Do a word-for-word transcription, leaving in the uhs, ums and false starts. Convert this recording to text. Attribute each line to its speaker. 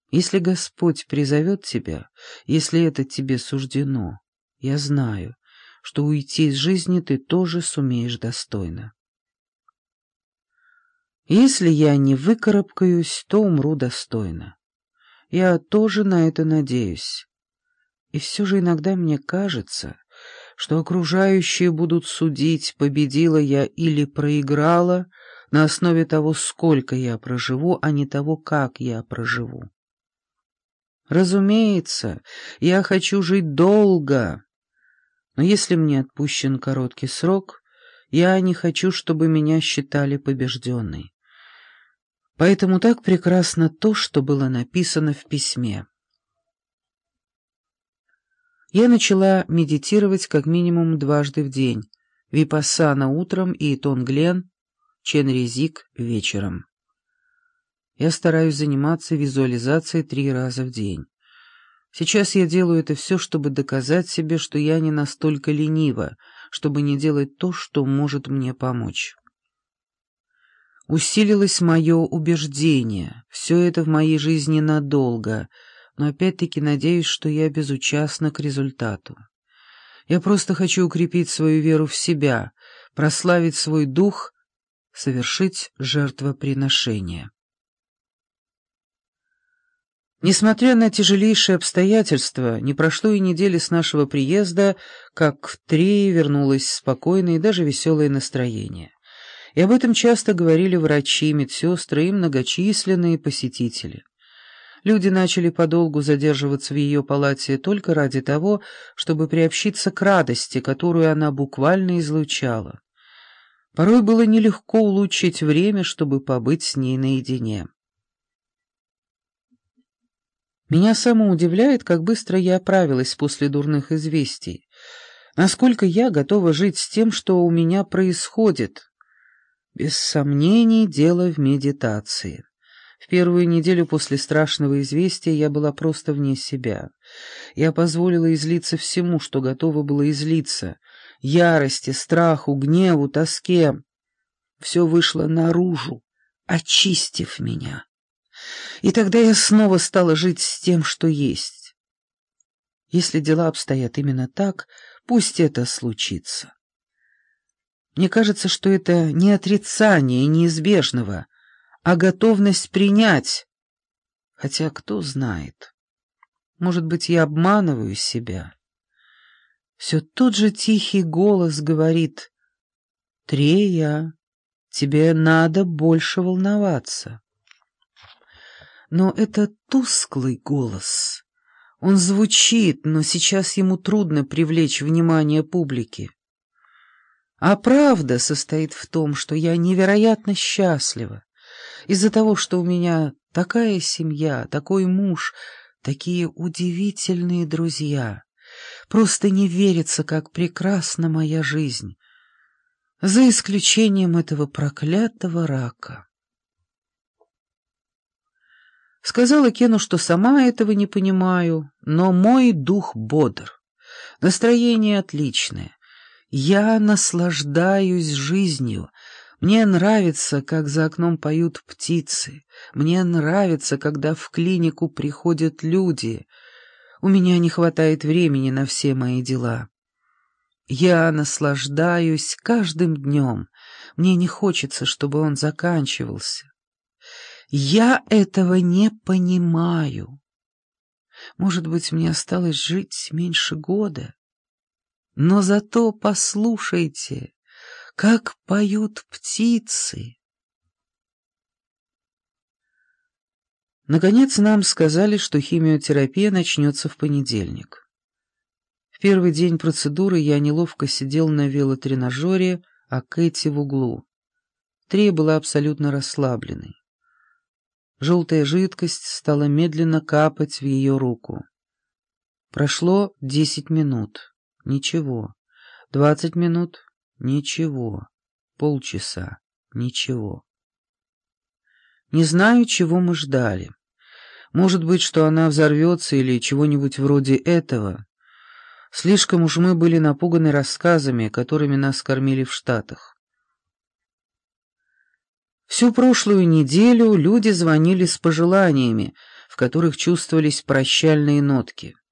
Speaker 1: Если Господь призовет тебя, если это тебе суждено, я знаю, что уйти из жизни ты тоже сумеешь достойно. Если я не выкарабкаюсь, то умру достойно. Я тоже на это надеюсь. И все же иногда мне кажется, что окружающие будут судить, победила я или проиграла, на основе того, сколько я проживу, а не того, как я проживу. Разумеется, я хочу жить долго, но если мне отпущен короткий срок, я не хочу, чтобы меня считали побежденной. Поэтому так прекрасно то, что было написано в письме. Я начала медитировать как минимум дважды в день, випассана утром и тонглен, ченрезик вечером. Я стараюсь заниматься визуализацией три раза в день. Сейчас я делаю это все, чтобы доказать себе, что я не настолько ленива, чтобы не делать то, что может мне помочь. Усилилось мое убеждение, все это в моей жизни надолго, но опять-таки надеюсь, что я безучастна к результату. Я просто хочу укрепить свою веру в себя, прославить свой дух, совершить жертвоприношение. Несмотря на тяжелейшие обстоятельства, не прошло и недели с нашего приезда, как в Трее вернулось спокойное и даже веселое настроение. И об этом часто говорили врачи, медсестры и многочисленные посетители. Люди начали подолгу задерживаться в ее палате только ради того, чтобы приобщиться к радости, которую она буквально излучала. Порой было нелегко улучшить время, чтобы побыть с ней наедине. Меня само удивляет, как быстро я оправилась после дурных известий, насколько я готова жить с тем, что у меня происходит. Без сомнений, дело в медитации. В первую неделю после страшного известия я была просто вне себя. Я позволила излиться всему, что готово было излиться: ярости, страху, гневу, тоске. Все вышло наружу, очистив меня. И тогда я снова стала жить с тем, что есть. Если дела обстоят именно так, пусть это случится. Мне кажется, что это не отрицание неизбежного, а готовность принять. Хотя кто знает. Может быть, я обманываю себя. Все тот же тихий голос говорит: «Трея, тебе надо больше волноваться». Но это тусклый голос. Он звучит, но сейчас ему трудно привлечь внимание публики. А правда состоит в том, что я невероятно счастлива из-за того, что у меня такая семья, такой муж, такие удивительные друзья. Просто не верится, как прекрасна моя жизнь, за исключением этого проклятого рака. Сказала Кену, что сама этого не понимаю, но мой дух бодр, настроение отличное. Я наслаждаюсь жизнью. Мне нравится, как за окном поют птицы. Мне нравится, когда в клинику приходят люди. У меня не хватает времени на все мои дела. Я наслаждаюсь каждым днем. Мне не хочется, чтобы он заканчивался. Я этого не понимаю. Может быть, мне осталось жить меньше года? Но зато послушайте, как поют птицы. Наконец нам сказали, что химиотерапия начнется в понедельник. В первый день процедуры я неловко сидел на велотренажере, а Кэти в углу. Трея была абсолютно расслабленной. Желтая жидкость стала медленно капать в ее руку. Прошло десять минут. Ничего. Двадцать минут. Ничего. Полчаса. Ничего. Не знаю, чего мы ждали. Может быть, что она взорвется или чего-нибудь вроде этого. Слишком уж мы были напуганы рассказами, которыми нас кормили в Штатах. Всю прошлую неделю люди звонили с пожеланиями, в которых чувствовались прощальные нотки.